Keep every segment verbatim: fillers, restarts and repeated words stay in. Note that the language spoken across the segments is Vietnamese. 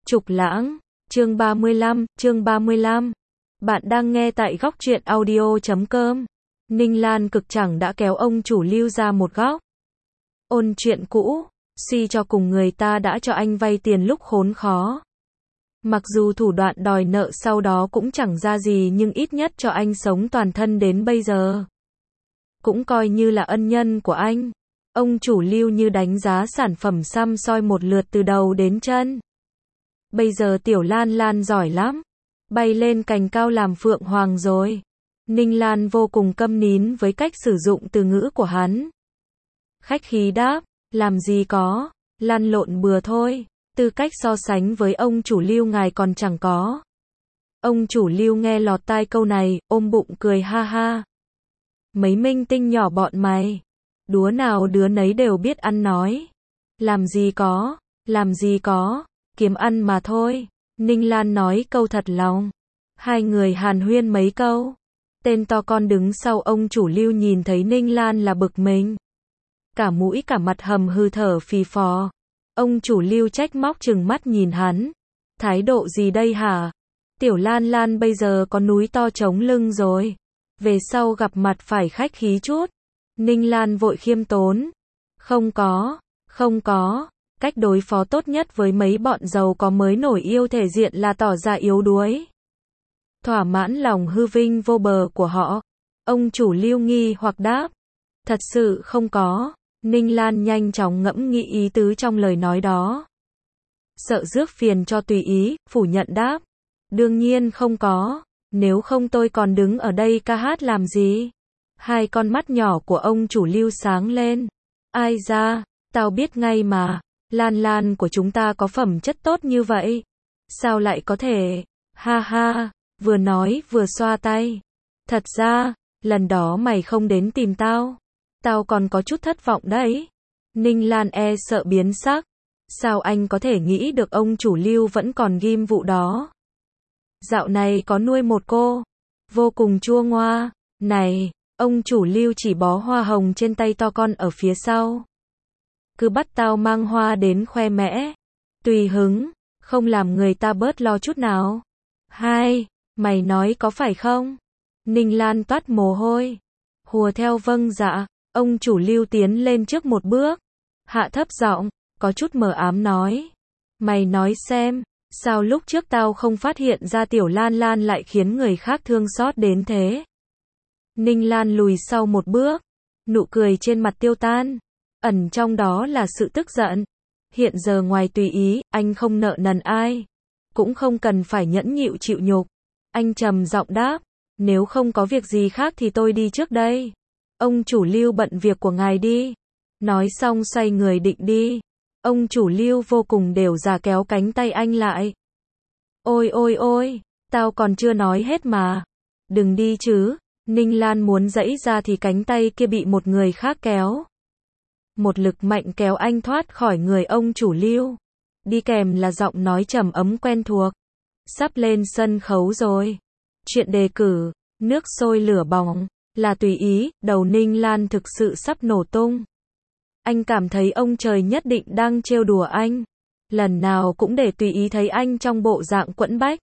Trục Lãng, chương ba mươi lăm, chương ba mươi lăm. Bạn đang nghe tại góc truyện audio chấm com. Ninh Lan cực chẳng đã kéo ông chủ Lưu ra một góc. Ôn chuyện cũ, suy cho cùng người ta đã cho anh vay tiền lúc khốn khó. Mặc dù thủ đoạn đòi nợ sau đó cũng chẳng ra gì nhưng ít nhất cho anh sống toàn thân đến bây giờ. Cũng coi như là ân nhân của anh. Ông chủ Lưu như đánh giá sản phẩm xăm soi một lượt từ đầu đến chân. Bây giờ Tiểu Lan Lan giỏi lắm. Bay lên cành cao làm phượng hoàng rồi. Ninh Lan vô cùng câm nín với cách sử dụng từ ngữ của hắn. Khách khí đáp, làm gì có, lăn lộn bừa thôi, tư cách so sánh với ông chủ Lưu ngài còn chẳng có. Ông chủ Lưu nghe lọt tai câu này, ôm bụng cười ha ha. Mấy minh tinh nhỏ bọn mày, đứa nào đứa nấy đều biết ăn nói. Làm gì có, làm gì có, kiếm ăn mà thôi. Ninh Lan nói câu thật lòng. Hai người hàn huyên mấy câu. Tên to con đứng sau ông chủ Lưu nhìn thấy Ninh Lan là bực mình. Cả mũi cả mặt hầm hừ thở phì phò. Ông chủ Lưu trách móc chừng mắt nhìn hắn. Thái độ gì đây hả? Tiểu Lan Lan bây giờ có núi to chống lưng rồi. Về sau gặp mặt phải khách khí chút. Ninh Lan vội khiêm tốn. Không có, không có. Cách đối phó tốt nhất với mấy bọn giàu có mới nổi yêu thể diện là tỏ ra yếu đuối. Thỏa mãn lòng hư vinh vô bờ của họ. Ông chủ Lưu nghi hoặc đáp. Thật sự không có. Ninh Lan nhanh chóng ngẫm nghĩ ý tứ trong lời nói đó. Sợ rước phiền cho tùy ý, phủ nhận đáp. Đương nhiên không có. Nếu không tôi còn đứng ở đây ca hát làm gì? Hai con mắt nhỏ của ông chủ Lưu sáng lên. Ai ra, tao biết ngay mà. Lan Lan của chúng ta có phẩm chất tốt như vậy. Sao lại có thể? Ha ha, vừa nói vừa xoa tay. Thật ra, lần đó mày không đến tìm tao. Tao còn có chút thất vọng đấy. Ninh Lan e sợ biến sắc. Sao anh có thể nghĩ được ông chủ Lưu vẫn còn ghim vụ đó? Dạo này có nuôi một cô. Vô cùng chua ngoa. Này, ông chủ Lưu chỉ bó hoa hồng trên tay to con ở phía sau. Cứ bắt tao mang hoa đến khoe mẽ. Tùy hứng, không làm người ta bớt lo chút nào. Hai, mày nói có phải không? Ninh Lan toát mồ hôi. Hùa theo vâng dạ, ông chủ Lưu tiến lên trước một bước. Hạ thấp giọng, có chút mờ ám nói. Mày nói xem, sao lúc trước tao không phát hiện ra Tiểu Lan Lan lại khiến người khác thương xót đến thế? Ninh Lan lùi sau một bước. Nụ cười trên mặt tiêu tan. Ẩn trong đó là sự tức giận. Hiện giờ ngoài tùy ý, anh không nợ nần ai. Cũng không cần phải nhẫn nhịu chịu nhục. Anh trầm giọng đáp. Nếu không có việc gì khác thì tôi đi trước đây. Ông chủ Lưu bận việc của ngài đi. Nói xong xoay người định đi. Ông chủ Lưu vô cùng đều già kéo cánh tay anh lại. Ôi ôi ôi, tao còn chưa nói hết mà. Đừng đi chứ. Ninh Lan muốn giãy ra thì cánh tay kia bị một người khác kéo. Một lực mạnh kéo anh thoát khỏi người ông chủ Lưu. Đi kèm là giọng nói trầm ấm quen thuộc. Sắp lên sân khấu rồi. Chuyện đề cử, nước sôi lửa bỏng, là tùy ý, đầu Ninh Lan thực sự sắp nổ tung. Anh cảm thấy ông trời nhất định đang trêu đùa anh. Lần nào cũng để tùy ý thấy anh trong bộ dạng quẫn bách.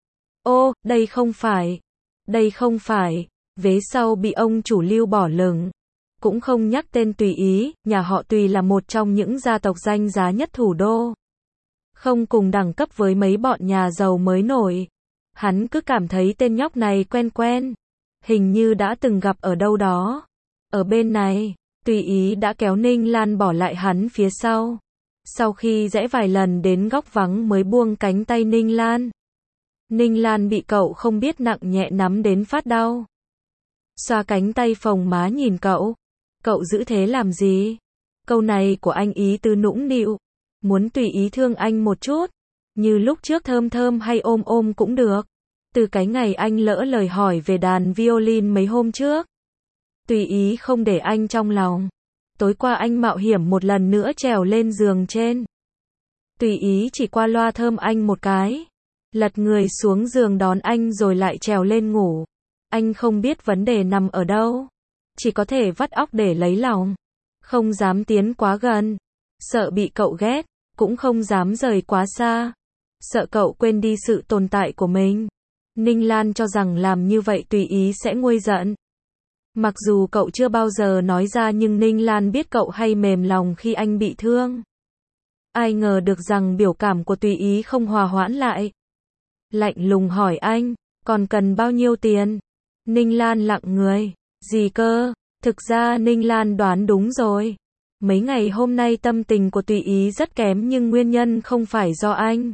Ô, đây không phải. Đây không phải. Vế sau bị ông chủ Lưu bỏ lửng. Cũng không nhắc tên tùy ý, nhà họ Tùy là một trong những gia tộc danh giá nhất thủ đô. Không cùng đẳng cấp với mấy bọn nhà giàu mới nổi. Hắn cứ cảm thấy tên nhóc này quen quen. Hình như đã từng gặp ở đâu đó. Ở bên này, Tùy ý đã kéo Ninh Lan bỏ lại hắn phía sau. Sau khi rẽ vài lần đến góc vắng mới buông cánh tay Ninh Lan. Ninh Lan bị cậu không biết nặng nhẹ nắm đến phát đau. Xoa cánh tay phồng má nhìn cậu. Cậu giữ thế làm gì? Câu này của anh ý tứ nũng nịu. Muốn tùy ý thương anh một chút. Như lúc trước thơm thơm hay ôm ôm cũng được. Từ cái ngày anh lỡ lời hỏi về đàn violin mấy hôm trước. Tùy ý không để anh trong lòng. Tối qua anh mạo hiểm một lần nữa trèo lên giường trên. Tùy ý chỉ qua loa thơm anh một cái. Lật người xuống giường đón anh rồi lại trèo lên ngủ. Anh không biết vấn đề nằm ở đâu. Chỉ có thể vắt óc để lấy lòng. Không dám tiến quá gần. Sợ bị cậu ghét. Cũng không dám rời quá xa. sợ cậu quên đi sự tồn tại của mình. Ninh Lan cho rằng làm như vậy tùy ý sẽ nguôi giận. Mặc dù cậu chưa bao giờ nói ra nhưng Ninh Lan biết cậu hay mềm lòng khi anh bị thương. Ai ngờ được rằng biểu cảm của tùy ý không hòa hoãn lại. Lạnh lùng hỏi anh, còn cần bao nhiêu tiền? Ninh Lan lặng người, gì cơ? Thực ra Ninh Lan đoán đúng rồi. Mấy ngày hôm nay tâm tình của tùy ý rất kém nhưng nguyên nhân không phải do anh.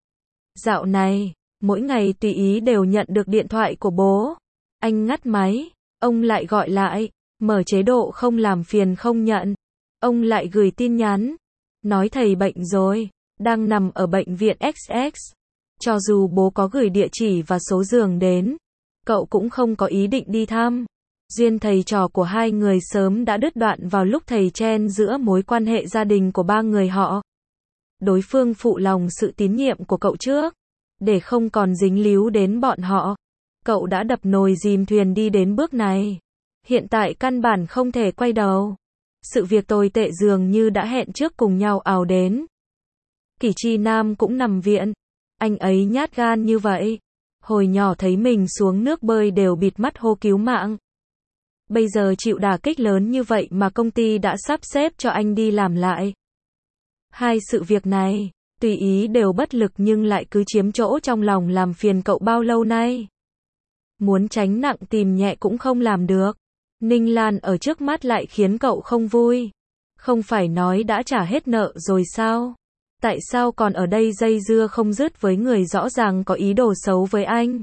Dạo này, mỗi ngày tùy ý đều nhận được điện thoại của bố. Anh ngắt máy, ông lại gọi lại, mở chế độ không làm phiền không nhận. Ông lại gửi tin nhắn, nói thầy bệnh rồi, đang nằm ở bệnh viện ích ích. Cho dù bố có gửi địa chỉ và số giường đến, cậu cũng không có ý định đi thăm. Duyên thầy trò của hai người sớm đã đứt đoạn vào lúc thầy chen giữa mối quan hệ gia đình của ba người họ. Đối phương phụ lòng sự tín nhiệm của cậu trước, để không còn dính líu đến bọn họ. Cậu đã đập nồi dìm thuyền đi đến bước này. Hiện tại căn bản không thể quay đầu. Sự việc tồi tệ dường như đã hẹn trước cùng nhau ào đến. Kỷ Chi Nam cũng nằm viện. Anh ấy nhát gan như vậy. Hồi nhỏ thấy mình xuống nước bơi đều bịt mắt hô cứu mạng. Bây giờ chịu đả kích lớn như vậy mà công ty đã sắp xếp cho anh đi làm lại. Hai sự việc này, tùy ý đều bất lực nhưng lại cứ chiếm chỗ trong lòng làm phiền cậu bao lâu nay. Muốn tránh nặng tìm nhẹ cũng không làm được. Ninh Lan ở trước mắt lại khiến cậu không vui. Không phải nói đã trả hết nợ rồi sao? Tại sao còn ở đây dây dưa không dứt với người rõ ràng có ý đồ xấu với anh?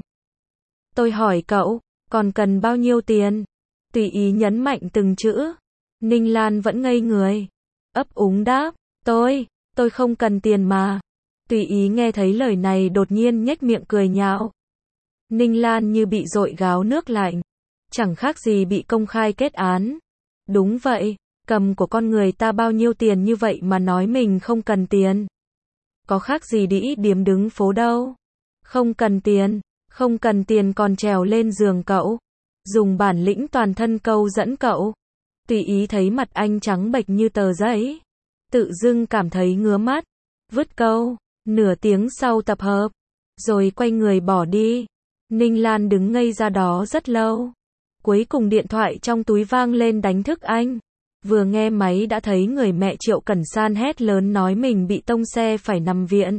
Tôi hỏi cậu, còn cần bao nhiêu tiền? Tùy ý nhấn mạnh từng chữ. Ninh Lan vẫn ngây người. Ấp úng đáp, tôi, tôi không cần tiền mà. Tùy ý nghe thấy lời này đột nhiên nhếch miệng cười nhạo. Ninh Lan như bị dội gáo nước lạnh. Chẳng khác gì bị công khai kết án. Đúng vậy, cầm của con người ta bao nhiêu tiền như vậy mà nói mình không cần tiền. Có khác gì đĩ điếm đứng phố đâu. Không cần tiền, không cần tiền còn trèo lên giường cậu. Dùng bản lĩnh toàn thân câu dẫn cậu. Tùy ý thấy mặt anh trắng bệch như tờ giấy. Tự dưng cảm thấy ngứa mắt. Vứt câu. Nửa tiếng sau tập hợp. Rồi quay người bỏ đi. Ninh Lan đứng ngây ra đó rất lâu. Cuối cùng điện thoại trong túi vang lên đánh thức anh. Vừa nghe máy đã thấy người mẹ Triệu Cẩn San hét lớn nói mình bị tông xe phải nằm viện.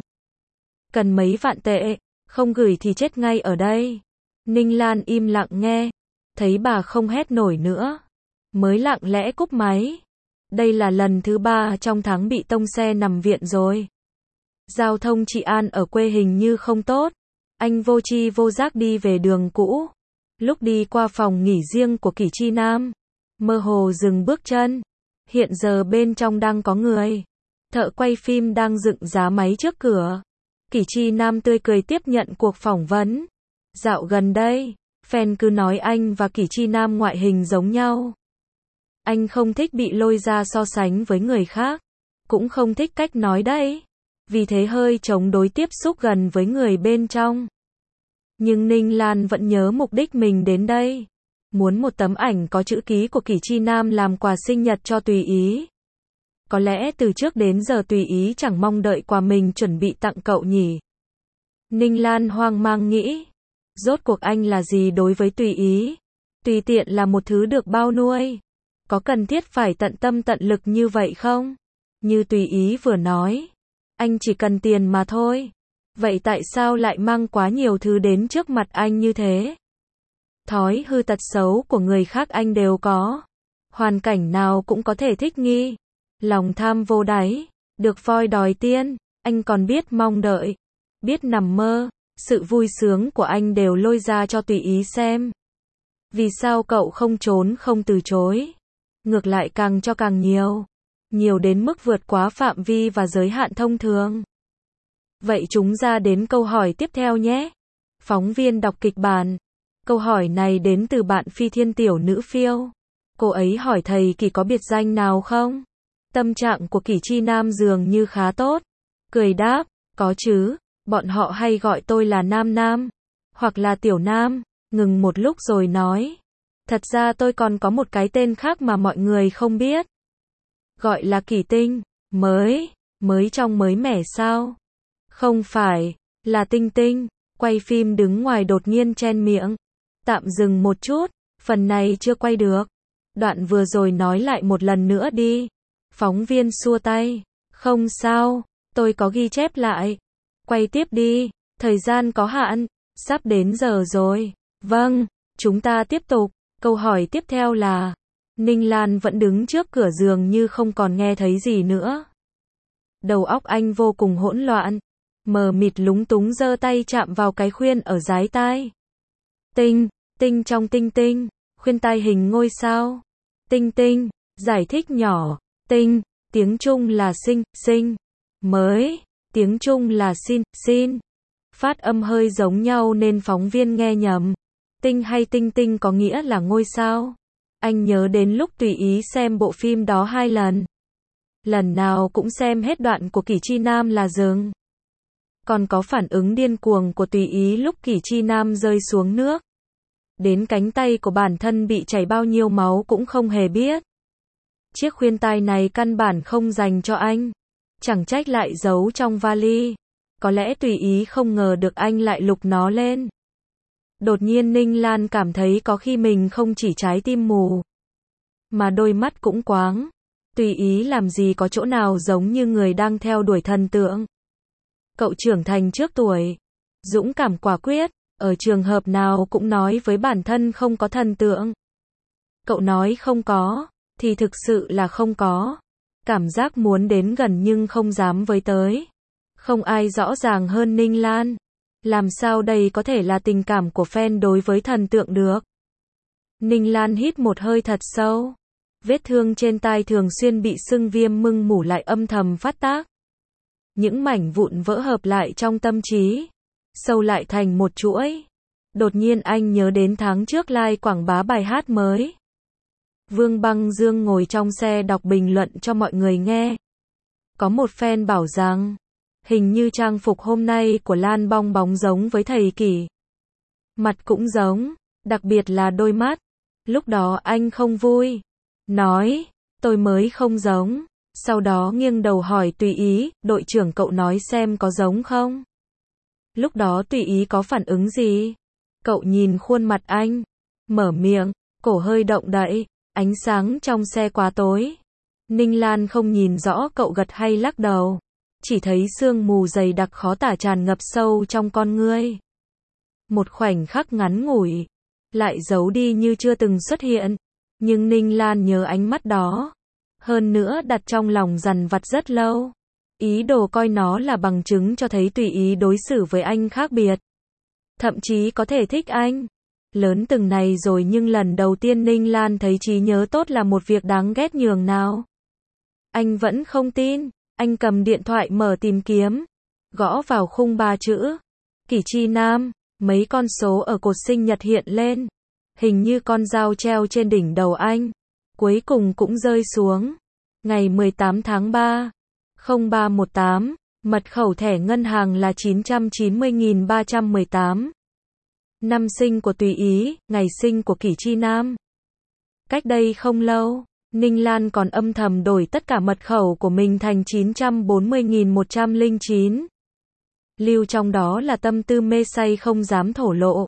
Cần mấy vạn tệ, không gửi thì chết ngay ở đây. Ninh Lan im lặng nghe. Thấy bà không hét nổi nữa. Mới lặng lẽ cúp máy. Đây là lần thứ ba trong tháng bị tông xe nằm viện rồi. Giao thông trị an ở quê hình như không tốt. Anh vô tri vô giác đi về đường cũ. Lúc đi qua phòng nghỉ riêng của Kỷ Chi Nam, mơ hồ dừng bước chân. Hiện giờ bên trong đang có người. Thợ quay phim đang dựng giá máy trước cửa. Kỷ Chi Nam tươi cười tiếp nhận cuộc phỏng vấn. Dạo gần đây, fan cứ nói anh và Kỷ Chi Nam ngoại hình giống nhau. Anh không thích bị lôi ra so sánh với người khác. Cũng không thích cách nói đấy. Vì thế hơi chống đối tiếp xúc gần với người bên trong. Nhưng Ninh Lan vẫn nhớ mục đích mình đến đây. Muốn một tấm ảnh có chữ ký của Kỷ Chi Nam làm quà sinh nhật cho Tùy Ý. Có lẽ từ trước đến giờ Tùy Ý chẳng mong đợi quà mình chuẩn bị tặng cậu nhỉ. Ninh Lan hoang mang nghĩ. Rốt cuộc anh là gì đối với Tùy Ý? Tùy tiện là một thứ được bao nuôi. Có cần thiết phải tận tâm tận lực như vậy không? Như Tùy Ý vừa nói. Anh chỉ cần tiền mà thôi. Vậy tại sao lại mang quá nhiều thứ đến trước mặt anh như thế? Thói hư tật xấu của người khác anh đều có. Hoàn cảnh nào cũng có thể thích nghi. Lòng tham vô đáy. Được voi đòi tiên. Anh còn biết mong đợi. Biết nằm mơ. Sự vui sướng của anh đều lôi ra cho Tùy Ý xem. Vì sao cậu không trốn không từ chối? Ngược lại càng cho càng nhiều. Nhiều đến mức vượt quá phạm vi và giới hạn thông thường. Vậy chúng ra đến câu hỏi tiếp theo nhé. Phóng viên đọc kịch bản. Câu hỏi này đến từ bạn Phi Thiên Tiểu Nữ Phiêu. Cô ấy hỏi thầy Kỷ có biệt danh nào không? Tâm trạng của Kỷ Chi Nam dường như khá tốt. Cười đáp, có chứ, bọn họ hay gọi tôi là Nam Nam, hoặc là Tiểu Nam. Ngừng một lúc rồi nói. Thật ra tôi còn có một cái tên khác mà mọi người không biết. Gọi là Kỷ Tinh, mới, mới trong mới mẻ sao? Không phải, Là Tinh Tinh. Quay phim đứng ngoài đột nhiên chen miệng. Tạm dừng một chút, phần này chưa quay được. Đoạn vừa rồi nói lại một lần nữa đi. Phóng viên xua tay. Không sao, tôi có ghi chép lại. Quay tiếp đi, thời gian có hạn, sắp đến giờ rồi. Vâng, chúng ta tiếp tục. Câu hỏi tiếp theo là, Ninh Lan vẫn đứng trước cửa giường như không còn nghe thấy gì nữa. Đầu óc anh vô cùng hỗn loạn, mờ mịt lúng túng giơ tay chạm vào cái khuyên ở dái tai. Tinh, tinh trong tinh tinh, khuyên tai hình ngôi sao. Tinh tinh, giải thích nhỏ, tinh, tiếng Trung là sinh, sinh, mới, tiếng Trung là xin, xin. Phát âm hơi giống nhau nên phóng viên nghe nhầm. Tinh hay tinh tinh có nghĩa là ngôi sao. Anh nhớ đến lúc tùy ý xem bộ phim đó hai lần. Lần nào cũng xem hết đoạn của Kỷ Chi Nam là dừng. Còn có phản ứng điên cuồng của tùy ý lúc Kỷ Chi Nam rơi xuống nước. Đến cánh tay của bản thân bị chảy bao nhiêu máu cũng không hề biết. Chiếc khuyên tai này căn bản không dành cho anh. Chẳng trách lại giấu trong vali. Có lẽ tùy ý không ngờ được anh lại lục nó lên. Đột nhiên Ninh Lan cảm thấy có khi mình không chỉ trái tim mù, mà đôi mắt cũng quáng. Tùy ý làm gì có chỗ nào giống như người đang theo đuổi thần tượng. Cậu trưởng thành trước tuổi, dũng cảm quả quyết, ở trường hợp nào cũng nói với bản thân không có thần tượng. Cậu nói không có, thì thực sự là không có. Cảm giác muốn đến gần nhưng không dám với tới. Không ai rõ ràng hơn Ninh Lan. Làm sao đây có thể là tình cảm của fan đối với thần tượng được? Ninh Lan hít một hơi thật sâu. Vết thương trên tai thường xuyên bị sưng viêm mưng mủ lại âm thầm phát tác. Những mảnh vụn vỡ hợp lại trong tâm trí, sâu lại thành một chuỗi. Đột nhiên anh nhớ đến tháng trước live quảng bá bài hát mới. Vương Băng Dương ngồi trong xe đọc bình luận cho mọi người nghe. Có một fan bảo rằng, hình như trang phục hôm nay của Lan Bong Bóng giống với thầy Kỷ. Mặt cũng giống, đặc biệt là đôi mắt. Lúc đó anh không vui, nói, tôi mới không giống. Sau đó nghiêng đầu hỏi tùy ý, đội trưởng cậu nói xem có giống không? Lúc đó tùy ý có phản ứng gì? Cậu nhìn khuôn mặt anh, mở miệng, cổ hơi động đậy, ánh sáng trong xe quá tối. Ninh Lan không nhìn rõ cậu gật hay lắc đầu. Chỉ thấy sương mù dày đặc khó tả tràn ngập sâu trong con ngươi. Một khoảnh khắc ngắn ngủi, lại giấu đi như chưa từng xuất hiện. Nhưng Ninh Lan nhớ ánh mắt đó. Hơn nữa đặt trong lòng dằn vặt rất lâu. Ý đồ coi nó là bằng chứng cho thấy tùy ý đối xử với anh khác biệt. Thậm chí có thể thích anh. Lớn từng này rồi nhưng lần đầu tiên Ninh Lan thấy trí nhớ tốt là một việc đáng ghét nhường nào. Anh vẫn không tin. Anh cầm điện thoại mở tìm kiếm. Gõ vào khung ba chữ. Kỷ Chi Nam. Mấy con số ở cột sinh nhật hiện lên. Hình như con dao treo trên đỉnh đầu anh. Cuối cùng cũng rơi xuống. Ngày mười tám tháng ba. không ba một tám. Mật khẩu thẻ ngân hàng là chín trăm chín mươi nghìn ba trăm mười tám. Năm sinh của tùy ý, ngày sinh của Kỷ Chi Nam. Cách đây không lâu, Ninh Lan còn âm thầm đổi tất cả mật khẩu của mình thành chín trăm bốn mươi nghìn một trăm lẻ chín. Lưu trong đó là tâm tư mê say không dám thổ lộ.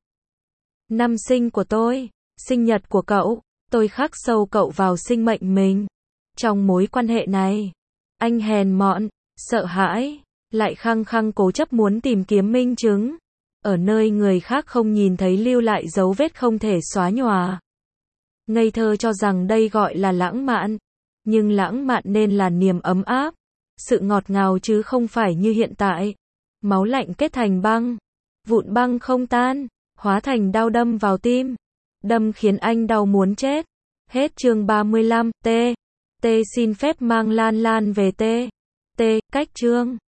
Năm sinh của tôi, sinh nhật của cậu, tôi khắc sâu cậu vào sinh mệnh mình. Trong mối quan hệ này, anh hèn mọn, sợ hãi, lại khăng khăng cố chấp muốn tìm kiếm minh chứng. Ở nơi người khác không nhìn thấy lưu lại dấu vết không thể xóa nhòa. Ngây thơ cho rằng đây gọi là lãng mạn. Nhưng lãng mạn nên là niềm ấm áp. Sự ngọt ngào chứ không phải như hiện tại. Máu lạnh kết thành băng. Vụn băng không tan. Hóa thành đau đâm vào tim. Đâm khiến anh đau muốn chết. Hết chương ba mươi lăm. T. T xin phép mang Lan Lan về T. T. Cách chương.